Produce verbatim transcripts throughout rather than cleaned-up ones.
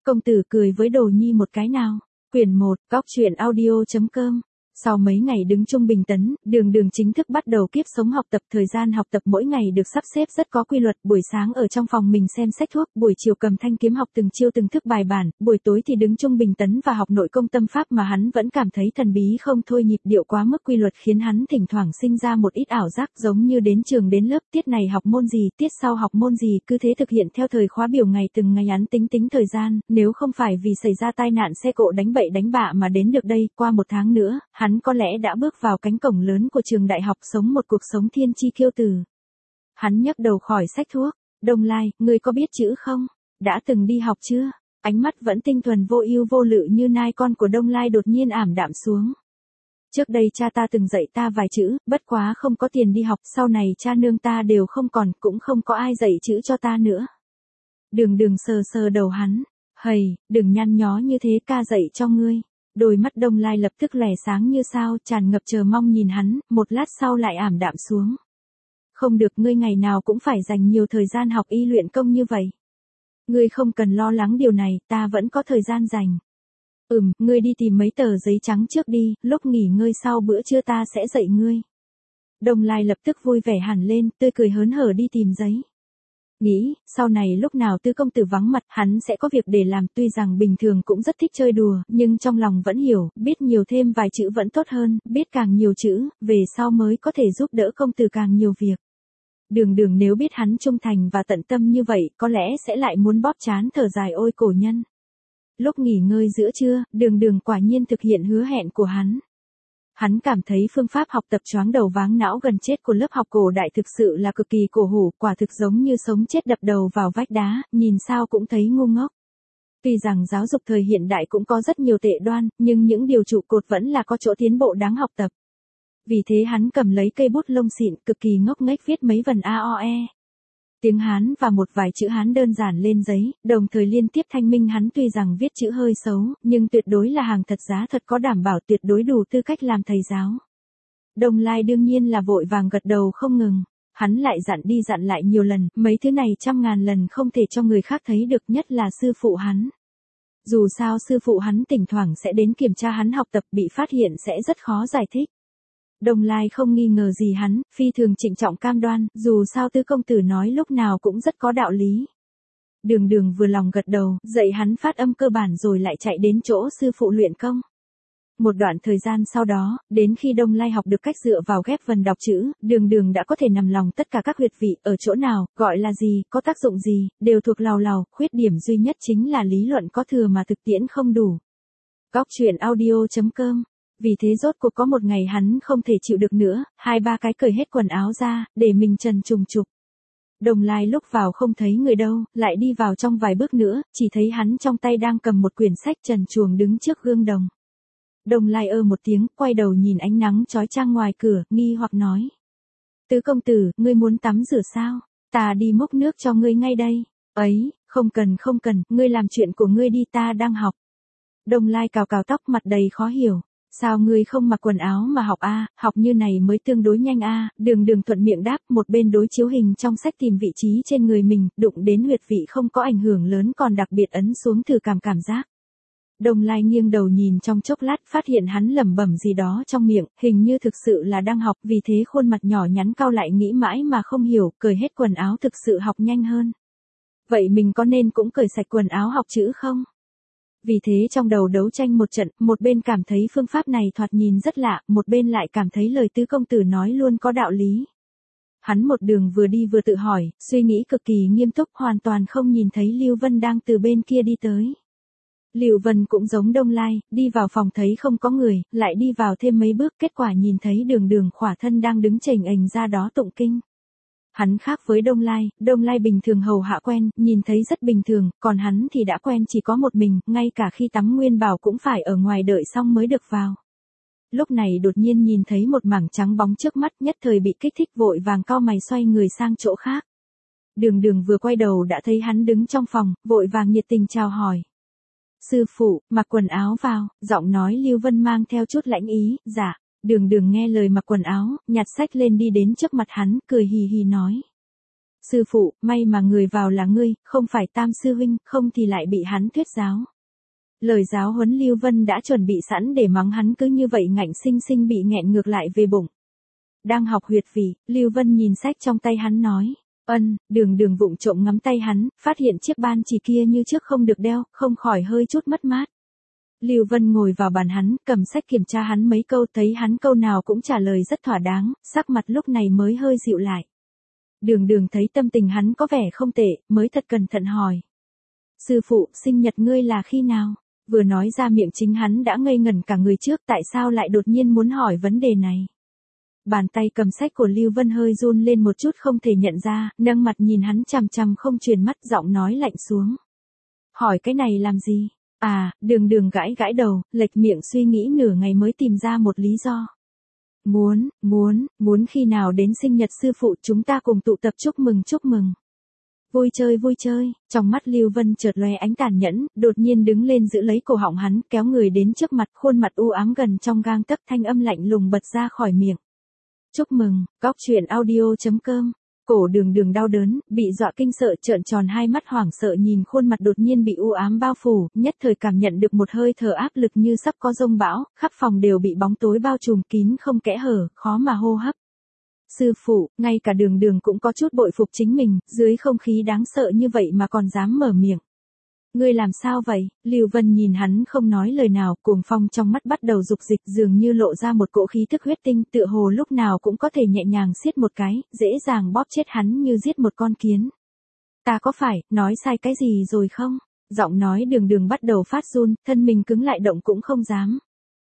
Công tử cười với Đồ Nhi một cái nào. Quyển một, góc truyện audio.com. Sau mấy ngày đứng trung bình tấn, Đường Đường chính thức bắt đầu kiếp sống học tập. Thời gian học tập mỗi ngày được sắp xếp rất có quy luật. Buổi sáng ở trong phòng mình xem sách thuốc, buổi chiều cầm thanh kiếm học từng chiêu từng thức bài bản, buổi tối thì đứng trung bình tấn và học nội công tâm pháp mà hắn vẫn cảm thấy thần bí không thôi. Nhịp điệu quá mức quy luật khiến hắn thỉnh thoảng sinh ra một ít ảo giác, giống như đến trường đến lớp, tiết này học môn gì, tiết sau học môn gì, cứ thế thực hiện theo thời khóa biểu ngày từng ngày. Hắn tính tính thời gian, nếu không phải vì xảy ra tai nạn xe cộ đánh bậy đánh bạ mà đến được đây, qua một tháng nữa, hắn có lẽ đã bước vào cánh cổng lớn của trường đại học, sống một cuộc sống thiên chi kiêu tử. Hắn nhấc đầu khỏi sách thuốc. Đông Lai, ngươi có biết chữ không? Đã từng đi học chưa? Ánh mắt vẫn tinh thuần vô ưu vô lự như nai con của Đông Lai đột nhiên ảm đạm xuống. Trước đây cha ta từng dạy ta vài chữ, bất quá không có tiền đi học, sau này cha nương ta đều không còn, cũng không có ai dạy chữ cho ta nữa. Đường Đường sờ sờ đầu hắn. Hầy, đừng nhăn nhó như thế, ca dạy cho ngươi. Đôi mắt Đông Lai lập tức lẻ sáng như sao, tràn ngập chờ mong nhìn hắn, một lát sau lại ảm đạm xuống. Không được, ngươi ngày nào cũng phải dành nhiều thời gian học y luyện công như vậy. Ngươi không cần lo lắng điều này, ta vẫn có thời gian dành. Ừm, ngươi đi tìm mấy tờ giấy trắng trước đi, lúc nghỉ ngơi sau bữa trưa ta sẽ dạy ngươi. Đông Lai lập tức vui vẻ hẳn lên, tươi cười hớn hở đi tìm giấy. Nghĩ, sau này lúc nào Tư công tử vắng mặt, hắn sẽ có việc để làm. Tuy rằng bình thường cũng rất thích chơi đùa, nhưng trong lòng vẫn hiểu, biết nhiều thêm vài chữ vẫn tốt hơn, biết càng nhiều chữ, về sau mới có thể giúp đỡ công tử càng nhiều việc. Đường Đường nếu biết hắn trung thành và tận tâm như vậy, có lẽ sẽ lại muốn bóp trán thở dài, ôi cổ nhân. Lúc nghỉ ngơi giữa trưa, Đường Đường quả nhiên thực hiện hứa hẹn của hắn. Hắn cảm thấy phương pháp học tập choáng đầu váng não gần chết của lớp học cổ đại thực sự là cực kỳ cổ hủ, quả thực giống như sống chết đập đầu vào vách đá, nhìn sao cũng thấy ngu ngốc. Tuy rằng giáo dục thời hiện đại cũng có rất nhiều tệ đoan, nhưng những điều trụ cột vẫn là có chỗ tiến bộ đáng học tập. Vì thế hắn cầm lấy cây bút lông xịn, cực kỳ ngốc nghếch viết mấy vần a o e. Tiếng Hán và một vài chữ Hán đơn giản lên giấy, đồng thời liên tiếp thanh minh hắn tuy rằng viết chữ hơi xấu, nhưng tuyệt đối là hàng thật giá thật, có đảm bảo tuyệt đối đủ tư cách làm thầy giáo. Đông Lai đương nhiên là vội vàng gật đầu không ngừng. Hắn lại dặn đi dặn lại nhiều lần, mấy thứ này trăm ngàn lần không thể cho người khác thấy được, nhất là sư phụ hắn. Dù sao sư phụ hắn thỉnh thoảng sẽ đến kiểm tra hắn học tập, bị phát hiện sẽ rất khó giải thích. Đông Lai không nghi ngờ gì hắn, phi thường trịnh trọng cam đoan, dù sao Tư công tử nói lúc nào cũng rất có đạo lý. Đường Đường vừa lòng gật đầu, dạy hắn phát âm cơ bản rồi lại chạy đến chỗ sư phụ luyện công. Một đoạn thời gian sau đó, đến khi Đông Lai học được cách dựa vào ghép vần đọc chữ, Đường Đường đã có thể nằm lòng tất cả các huyệt vị, ở chỗ nào, gọi là gì, có tác dụng gì, đều thuộc lào lào. Khuyết điểm duy nhất chính là lý luận có thừa mà thực tiễn không đủ. Góc truyện audio.com. Vì thế rốt cuộc có một ngày hắn không thể chịu được nữa, hai ba cái cởi hết quần áo ra, để mình trần trùng trục. Đông Lai lúc vào không thấy người đâu, lại đi vào trong vài bước nữa, chỉ thấy hắn trong tay đang cầm một quyển sách trần truồng đứng trước gương đồng. Đông Lai ơ một tiếng, quay đầu nhìn ánh nắng chói chang ngoài cửa, nghi hoặc nói. Tứ công tử, ngươi muốn tắm rửa sao? Ta đi múc nước cho ngươi ngay đây. Ấy, không cần không cần, ngươi làm chuyện của ngươi đi, ta đang học. Đông Lai cào cào tóc, mặt đầy khó hiểu. Sao ngươi không mặc quần áo mà học a, học như này mới tương đối nhanh a. Đường Đường thuận miệng đáp, một bên đối chiếu hình trong sách tìm vị trí trên người mình, đụng đến huyệt vị không có ảnh hưởng lớn, còn đặc biệt ấn xuống thử cảm cảm giác. Đông Lai nghiêng đầu nhìn trong chốc lát, phát hiện hắn lẩm bẩm gì đó trong miệng, hình như thực sự là đang học, vì thế khuôn mặt nhỏ nhắn cau lại, nghĩ mãi mà không hiểu, cởi hết quần áo thực sự học nhanh hơn. Vậy mình có nên cũng cởi sạch quần áo học chữ không? Vì thế trong đầu đấu tranh một trận, một bên cảm thấy phương pháp này thoạt nhìn rất lạ, một bên lại cảm thấy lời Tứ công tử nói luôn có đạo lý. Hắn một đường vừa đi vừa tự hỏi, suy nghĩ cực kỳ nghiêm túc, hoàn toàn không nhìn thấy Lưu Vân đang từ bên kia đi tới. Lưu Vân cũng giống Đông Lai, đi vào phòng thấy không có người, lại đi vào thêm mấy bước, kết quả nhìn thấy Đường Đường khỏa thân đang đứng chềnh ềnh ra đó tụng kinh. Hắn khác với Đông Lai, Đông Lai bình thường hầu hạ quen, nhìn thấy rất bình thường, còn hắn thì đã quen chỉ có một mình, ngay cả khi tắm Nguyên Bảo cũng phải ở ngoài đợi xong mới được vào. Lúc này đột nhiên nhìn thấy một mảng trắng bóng trước mắt, nhất thời bị kích thích, vội vàng cau mày xoay người sang chỗ khác. Đường Đường vừa quay đầu đã thấy hắn đứng trong phòng, vội vàng nhiệt tình chào hỏi. Sư phụ, mặc quần áo vào, giọng nói Lưu Vân mang theo chút lãnh ý, dạ. Đường Đường nghe lời mặc quần áo, nhặt sách lên đi đến trước mặt hắn, cười hì hì nói. Sư phụ, may mà người vào là ngươi, không phải Tam sư huynh, không thì lại bị hắn thuyết giáo. Lời giáo huấn Lưu Vân đã chuẩn bị sẵn để mắng hắn, cứ như vậy ngạnh sinh sinh bị nghẹn ngược lại về bụng. Đang học huyệt vị, Lưu Vân nhìn sách trong tay hắn nói. Ân, đường đường vụng trộm ngắm tay hắn, phát hiện chiếc ban chỉ kia như trước không được đeo, không khỏi hơi chút mất mát. Lưu Vân ngồi vào bàn hắn, cầm sách kiểm tra hắn mấy câu, thấy hắn câu nào cũng trả lời rất thỏa đáng, sắc mặt lúc này mới hơi dịu lại. Đường đường thấy tâm tình hắn có vẻ không tệ, mới thật cẩn thận hỏi. Sư phụ, sinh nhật ngươi là khi nào? Vừa nói ra miệng chính hắn đã ngây ngẩn cả người trước, tại sao lại đột nhiên muốn hỏi vấn đề này? Bàn tay cầm sách của Lưu Vân hơi run lên một chút, không thể nhận ra, nâng mặt nhìn hắn chằm chằm không truyền mắt, giọng nói lạnh xuống. Hỏi cái này làm gì? À, đường đường gãi gãi đầu, lệch miệng suy nghĩ nửa ngày mới tìm ra một lý do. Muốn, muốn, muốn khi nào đến sinh nhật sư phụ chúng ta cùng tụ tập chúc mừng chúc mừng. Vui chơi vui chơi, trong mắt Lưu Vân chợt lóe ánh tàn nhẫn, đột nhiên đứng lên giữ lấy cổ họng hắn, kéo người đến trước mặt, khuôn mặt u ám gần trong gang tấc, thanh âm lạnh lùng bật ra khỏi miệng. Chúc mừng, góc truyện audio chấm com. Cổ đường đường đau đớn, bị dọa kinh sợ trợn tròn hai mắt hoảng sợ nhìn khuôn mặt đột nhiên bị u ám bao phủ, nhất thời cảm nhận được một hơi thở áp lực như sắp có dông bão, khắp phòng đều bị bóng tối bao trùm kín không kẽ hở, khó mà hô hấp. Sư phụ, ngay cả đường đường cũng có chút bội phục chính mình, dưới không khí đáng sợ như vậy mà còn dám mở miệng. Ngươi làm sao vậy? Lưu Vân nhìn hắn không nói lời nào, cuồng phong trong mắt bắt đầu dục dịch, dường như lộ ra một cỗ khí thức huyết tinh, tựa hồ lúc nào cũng có thể nhẹ nhàng siết một cái, dễ dàng bóp chết hắn như giết một con kiến. Ta có phải nói sai cái gì rồi không? Giọng nói đường đường bắt đầu phát run, thân mình cứng lại động cũng không dám.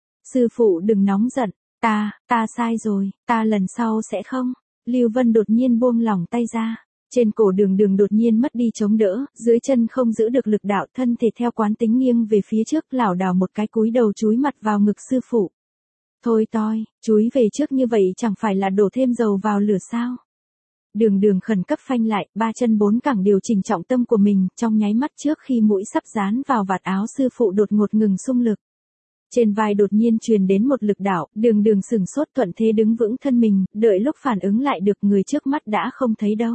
Sư phụ đừng nóng giận, ta, ta sai rồi, ta lần sau sẽ không. Lưu Vân đột nhiên buông lỏng tay ra. Trên cổ đường đường đột nhiên mất đi chống đỡ, dưới chân không giữ được lực đạo, thân thể theo quán tính nghiêng về phía trước, lảo đảo một cái cúi đầu chúi mặt vào ngực sư phụ. Thôi toi, chúi về trước như vậy chẳng phải là đổ thêm dầu vào lửa sao? Đường đường khẩn cấp phanh lại, ba chân bốn cẳng điều chỉnh trọng tâm của mình, trong nháy mắt trước khi mũi sắp dán vào vạt áo sư phụ đột ngột ngừng xung lực. Trên vai đột nhiên truyền đến một lực đảo, đường đường sừng sốt thuận thế đứng vững thân mình, đợi lúc phản ứng lại được người trước mắt đã không thấy đâu.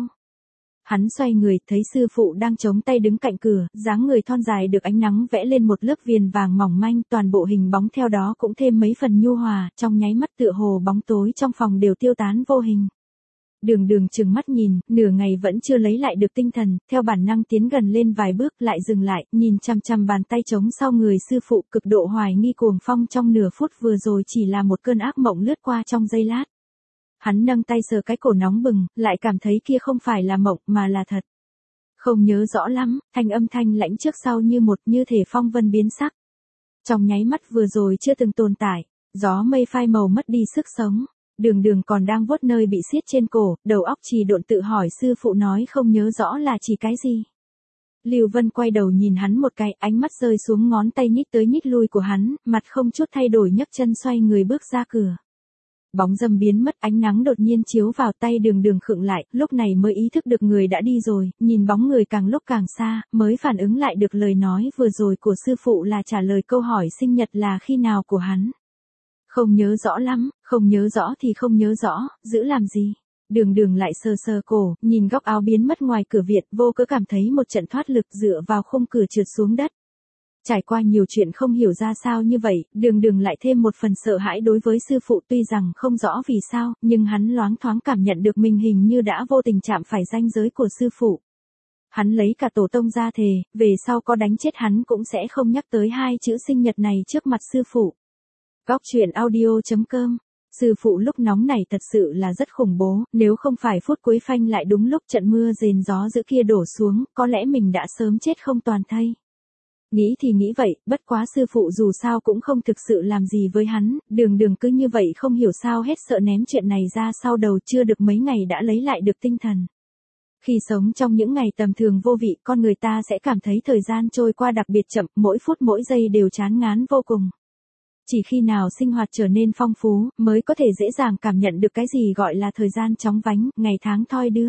Hắn xoay người, thấy sư phụ đang chống tay đứng cạnh cửa, dáng người thon dài được ánh nắng vẽ lên một lớp viền vàng mỏng manh, toàn bộ hình bóng theo đó cũng thêm mấy phần nhu hòa, trong nháy mắt tựa hồ bóng tối trong phòng đều tiêu tán vô hình. Đường đường trừng mắt nhìn, nửa ngày vẫn chưa lấy lại được tinh thần, theo bản năng tiến gần lên vài bước lại dừng lại, nhìn chằm chằm bàn tay trống sau người sư phụ, cực độ hoài nghi cuồng phong trong nửa phút vừa rồi chỉ là một cơn ác mộng lướt qua trong giây lát. Hắn nâng tay sờ cái cổ nóng bừng, lại cảm thấy kia không phải là mộng mà là thật. Không nhớ rõ lắm, thanh âm thanh lãnh trước sau như một, như thể phong vân biến sắc. Trong nháy mắt vừa rồi chưa từng tồn tại, gió mây phai màu mất đi sức sống. Đường đường còn đang vuốt nơi bị siết trên cổ, đầu óc trì độn tự hỏi sư phụ nói không nhớ rõ là chỉ cái gì. Lưu Vân quay đầu nhìn hắn một cái, ánh mắt rơi xuống ngón tay nhích tới nhích lui của hắn, mặt không chút thay đổi nhấc chân xoay người bước ra cửa. Bóng dâm biến mất, ánh nắng đột nhiên chiếu vào tay đường đường khựng lại, lúc này mới ý thức được người đã đi rồi, nhìn bóng người càng lúc càng xa, mới phản ứng lại được lời nói vừa rồi của sư phụ là trả lời câu hỏi sinh nhật là khi nào của hắn. Không nhớ rõ lắm, không nhớ rõ thì không nhớ rõ, giữ làm gì. Đường đường lại sờ sờ cổ, nhìn góc áo biến mất ngoài cửa viện, vô cớ cảm thấy một trận thoát lực dựa vào khung cửa trượt xuống đất. Trải qua nhiều chuyện không hiểu ra sao như vậy, đường đường lại thêm một phần sợ hãi đối với sư phụ, tuy rằng không rõ vì sao, nhưng hắn loáng thoáng cảm nhận được mình hình như đã vô tình chạm phải ranh giới của sư phụ. Hắn lấy cả tổ tông ra thề, về sau có đánh chết hắn cũng sẽ không nhắc tới hai chữ sinh nhật này trước mặt sư phụ. Góc truyện audio chấm com. Sư phụ lúc nóng này thật sự là rất khủng bố, nếu không phải phút cuối phanh lại đúng lúc trận mưa rền gió dữ kia đổ xuống, có lẽ mình đã sớm chết không toàn thây. Nghĩ thì nghĩ vậy, bất quá sư phụ dù sao cũng không thực sự làm gì với hắn, đường đường cứ như vậy không hiểu sao hết sợ ném chuyện này ra sau đầu, chưa được mấy ngày đã lấy lại được tinh thần. Khi sống trong những ngày tầm thường vô vị, con người ta sẽ cảm thấy thời gian trôi qua đặc biệt chậm, mỗi phút mỗi giây đều chán ngán vô cùng. Chỉ khi nào sinh hoạt trở nên phong phú, mới có thể dễ dàng cảm nhận được cái gì gọi là thời gian chóng vánh, ngày tháng thoi đưa.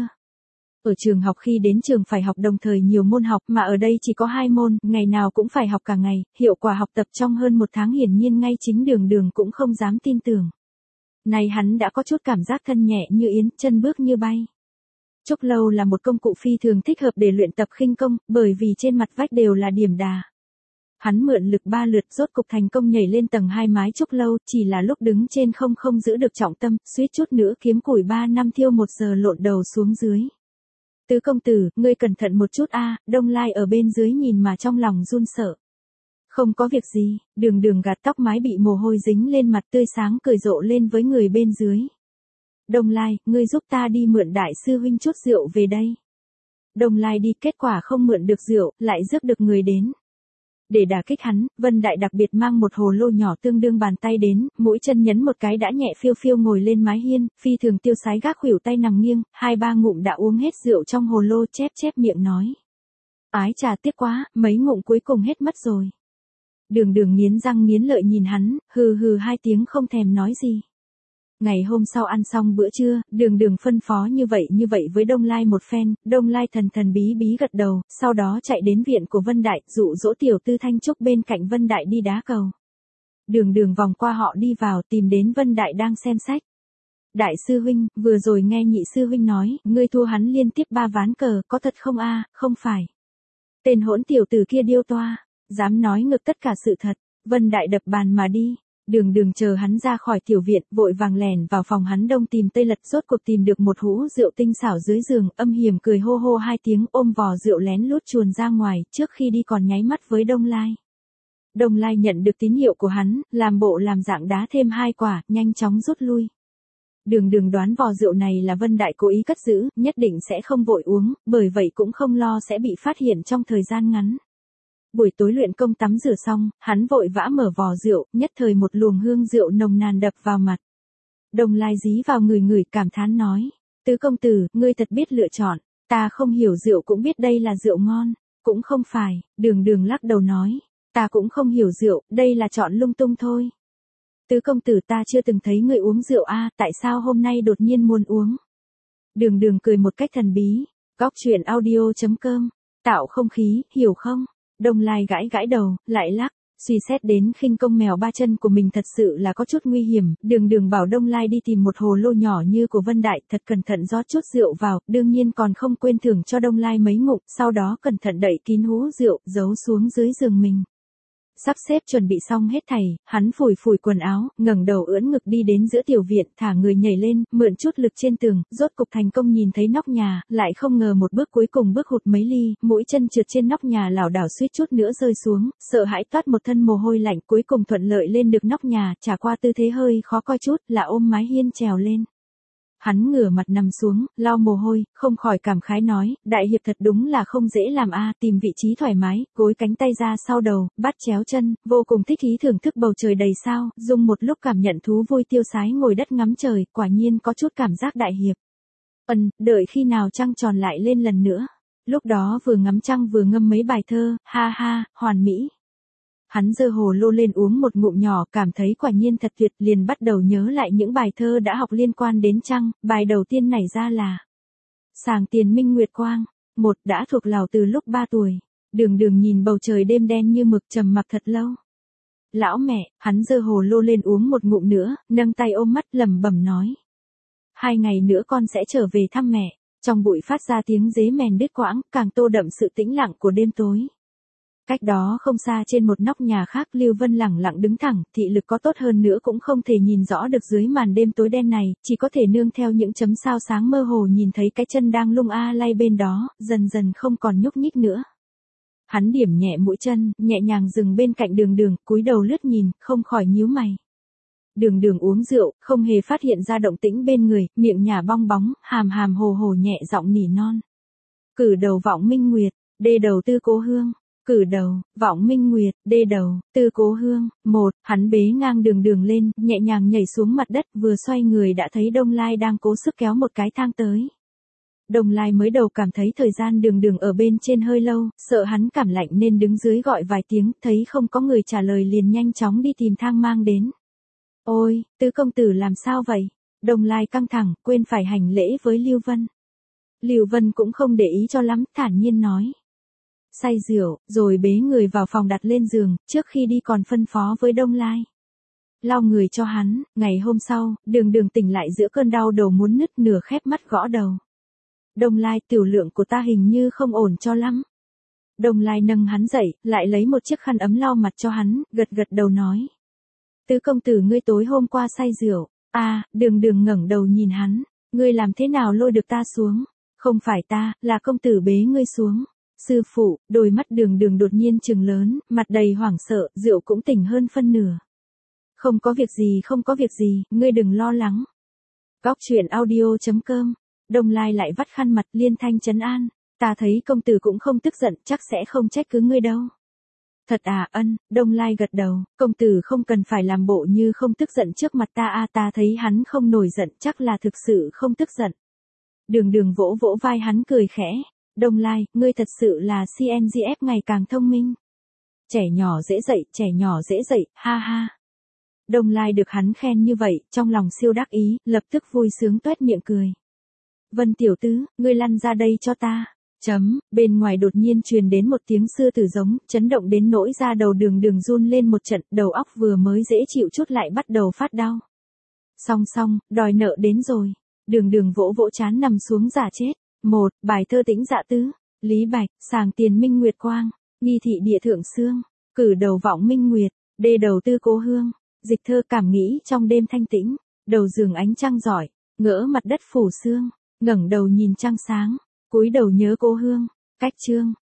Ở trường học khi đến trường phải học đồng thời nhiều môn học, mà ở đây chỉ có hai môn, ngày nào cũng phải học cả ngày, hiệu quả học tập trong hơn một tháng hiển nhiên ngay chính đường đường cũng không dám tin tưởng. Này hắn đã có chút cảm giác thân nhẹ như yến, chân bước như bay. Trúc lâu là một công cụ phi thường thích hợp để luyện tập khinh công, bởi vì trên mặt vách đều là điểm đà. Hắn mượn lực ba lượt rốt cục thành công nhảy lên tầng hai mái trúc lâu, chỉ là lúc đứng trên không không giữ được trọng tâm, suýt chút nữa kiếm củi ba năm thiêu một giờ lộn đầu xuống dưới. Tứ công tử, ngươi cẩn thận một chút a, Đông Lai ở bên dưới nhìn mà trong lòng run sợ. Không có việc gì, Đường Đường gạt tóc mái bị mồ hôi dính lên mặt tươi sáng cười rộ lên với người bên dưới. Đông Lai, ngươi giúp ta đi mượn đại sư huynh chút rượu về đây. Đông Lai đi, kết quả không mượn được rượu, lại rước được người đến. Để đả kích hắn, Vân Đại đặc biệt mang một hồ lô nhỏ tương đương bàn tay đến, mũi chân nhấn một cái đã nhẹ phiêu phiêu ngồi lên mái hiên, phi thường tiêu sái gác khuỷu tay nằm nghiêng, hai ba ngụm đã uống hết rượu trong hồ lô, chép chép miệng nói. Ái trà tiếc quá, mấy ngụm cuối cùng hết mất rồi. Đường Đường nghiến răng nghiến lợi nhìn hắn, hừ hừ hai tiếng không thèm nói gì. Ngày hôm sau ăn xong bữa trưa, Đường Đường phân phó như vậy như vậy với Đông Lai một phen, Đông Lai thần thần bí bí gật đầu, sau đó chạy đến viện của Vân Đại, dụ dỗ tiểu tư Thanh Trúc bên cạnh Vân Đại đi đá cầu. Đường Đường vòng qua họ đi vào tìm đến Vân Đại đang xem sách. Đại sư huynh, vừa rồi nghe nhị sư huynh nói, ngươi thua hắn liên tiếp ba ván cờ, có thật không a? Không phải. Tên hỗn tiểu tử kia điêu toa, dám nói ngược tất cả sự thật. Vân Đại đập bàn mà đi. Đường Đường chờ hắn ra khỏi tiểu viện, vội vàng lẻn vào phòng hắn đông tìm tây lật, rốt cuộc tìm được một hũ rượu tinh xảo dưới giường, âm hiểm cười hô hô hai tiếng, ôm vò rượu lén lút chuồn ra ngoài, trước khi đi còn nháy mắt với Đông Lai. Đông Lai nhận được tín hiệu của hắn, làm bộ làm dạng đá thêm hai quả, nhanh chóng rút lui. Đường Đường đoán vò rượu này là Vân Đại cố ý cất giữ, nhất định sẽ không vội uống, bởi vậy cũng không lo sẽ bị phát hiện trong thời gian ngắn. Buổi tối luyện công tắm rửa xong, hắn vội vã mở vò rượu, nhất thời một luồng hương rượu nồng nàn đập vào mặt. Đông Lai dí vào người người cảm thán nói, tứ công tử, ngươi thật biết lựa chọn, ta không hiểu rượu cũng biết đây là rượu ngon, cũng không phải, Đường Đường lắc đầu nói, ta cũng không hiểu rượu, đây là chọn lung tung thôi. Tứ công tử ta chưa từng thấy ngươi uống rượu a, tại sao hôm nay đột nhiên muốn uống? Đường Đường cười một cách thần bí, góc truyện audio chấm com, tạo không khí, hiểu không? Đông Lai gãi gãi đầu, lại lắc, suy xét đến khinh công mèo ba chân của mình thật sự là có chút nguy hiểm, Đường Đường bảo Đông Lai đi tìm một hồ lô nhỏ như của Vân Đại, thật cẩn thận rót chút rượu vào, đương nhiên còn không quên thưởng cho Đông Lai mấy ngụm, sau đó cẩn thận đậy kín hũ rượu, giấu xuống dưới giường mình. Sắp xếp chuẩn bị xong hết thảy, hắn phủi phủi quần áo, ngẩng đầu ưỡn ngực đi đến giữa tiểu viện, thả người nhảy lên, mượn chút lực trên tường, rốt cục thành công nhìn thấy nóc nhà, lại không ngờ một bước cuối cùng bước hụt mấy ly, mũi chân trượt trên nóc nhà lảo đảo suýt chút nữa rơi xuống, sợ hãi toát một thân mồ hôi lạnh, cuối cùng thuận lợi lên được nóc nhà, trả qua tư thế hơi khó coi chút, là ôm mái hiên trèo lên. Hắn ngửa mặt nằm xuống, lau mồ hôi, không khỏi cảm khái nói, đại hiệp thật đúng là không dễ làm a, tìm vị trí thoải mái, gối cánh tay ra sau đầu, bắt chéo chân, vô cùng thích ý thưởng thức bầu trời đầy sao, dùng một lúc cảm nhận thú vui tiêu sái ngồi đất ngắm trời, quả nhiên có chút cảm giác đại hiệp. Ừm, đợi khi nào trăng tròn lại lên lần nữa. Lúc đó vừa ngắm trăng vừa ngâm mấy bài thơ, ha ha, hoàn mỹ. Hắn giơ hồ lô lên uống một ngụm nhỏ, cảm thấy quả nhiên thật tuyệt, liền bắt đầu nhớ lại những bài thơ đã học liên quan đến trăng, bài đầu tiên nảy ra là Sàng tiền minh nguyệt quang, một đã thuộc lào từ lúc ba tuổi. Đường Đường nhìn bầu trời đêm đen như mực trầm mặc thật lâu. Lão mẹ, hắn giơ hồ lô lên uống một ngụm nữa, nâng tay ôm mắt lẩm bẩm nói. Hai ngày nữa con sẽ trở về thăm mẹ, trong bụi phát ra tiếng dế mèn đứt quãng, càng tô đậm sự tĩnh lặng của đêm tối. Cách đó không xa trên một nóc nhà khác Lưu Vân lẳng lặng đứng thẳng, thị lực có tốt hơn nữa cũng không thể nhìn rõ được dưới màn đêm tối đen này, chỉ có thể nương theo những chấm sao sáng mơ hồ nhìn thấy cái chân đang lung a lay bên đó, dần dần không còn nhúc nhích nữa. Hắn điểm nhẹ mũi chân, nhẹ nhàng dừng bên cạnh Đường Đường, cúi đầu lướt nhìn, không khỏi nhíu mày. Đường Đường uống rượu, không hề phát hiện ra động tĩnh bên người, miệng nhả bong bóng, hàm hàm hồ hồ nhẹ giọng nỉ non. Cử đầu vọng minh nguyệt, đê đầu tư cố hương. Cử đầu, vọng minh nguyệt, đê đầu, tư cố hương, một, hắn bế ngang Đường Đường lên, nhẹ nhàng nhảy xuống mặt đất, vừa xoay người đã thấy Đông Lai đang cố sức kéo một cái thang tới. Đông Lai mới đầu cảm thấy thời gian Đường Đường ở bên trên hơi lâu, sợ hắn cảm lạnh nên đứng dưới gọi vài tiếng, thấy không có người trả lời liền nhanh chóng đi tìm thang mang đến. Ôi, tứ công tử làm sao vậy? Đông Lai căng thẳng, quên phải hành lễ với Lưu Vân. Lưu Vân cũng không để ý cho lắm, thản nhiên nói. Say rượu, rồi bế người vào phòng đặt lên giường, trước khi đi còn phân phó với Đông Lai. Lau người cho hắn, ngày hôm sau, Đường Đường tỉnh lại giữa cơn đau đầu muốn nứt, nửa khép mắt gõ đầu. Đông Lai, tiểu lượng của ta hình như không ổn cho lắm. Đông Lai nâng hắn dậy, lại lấy một chiếc khăn ấm lau mặt cho hắn, gật gật đầu nói. Tứ công tử ngươi tối hôm qua say rượu. À, Đường Đường ngẩng đầu nhìn hắn. Ngươi làm thế nào lôi được ta xuống? Không phải ta, là công tử bế ngươi xuống. Sư phụ, đôi mắt Đường Đường đột nhiên trừng lớn, mặt đầy hoảng sợ, rượu cũng tỉnh hơn phân nửa. Không có việc gì, không có việc gì, ngươi đừng lo lắng. Góc truyện audio chấm com. Đông Lai lại vắt khăn mặt, liên thanh trấn an. Ta thấy công tử cũng không tức giận, chắc sẽ không trách cứ ngươi đâu. Thật à, ân, Đông Lai gật đầu, công tử không cần phải làm bộ như không tức giận trước mặt ta a, ta thấy hắn không nổi giận, chắc là thực sự không tức giận. Đường Đường vỗ vỗ vai hắn cười khẽ. Đông Lai, ngươi thật sự là xê en giê ép ngày càng thông minh. Trẻ nhỏ dễ dạy, trẻ nhỏ dễ dạy, ha ha. Đông Lai được hắn khen như vậy, trong lòng siêu đắc ý, lập tức vui sướng tuét miệng cười. Vân tiểu tứ, ngươi lăn ra đây cho ta. Chấm, bên ngoài đột nhiên truyền đến một tiếng sư tử giống, chấn động đến nỗi da đầu Đường Đường run lên một trận, đầu óc vừa mới dễ chịu chút lại bắt đầu phát đau. Song song, đòi nợ đến rồi. Đường Đường vỗ vỗ trán nằm xuống giả chết. Một, bài thơ Tĩnh Dạ Tứ. Lý Bạch, sàng tiền minh nguyệt quang. Nghi thị địa thượng xương. Cử đầu vọng minh nguyệt. Đê đầu tư cố hương. Dịch thơ cảm nghĩ trong đêm thanh tĩnh. Đầu giường ánh trăng giỏi. Ngỡ mặt đất phủ sương. Ngẩng đầu nhìn trăng sáng. Cúi đầu nhớ cố hương. Cách chương.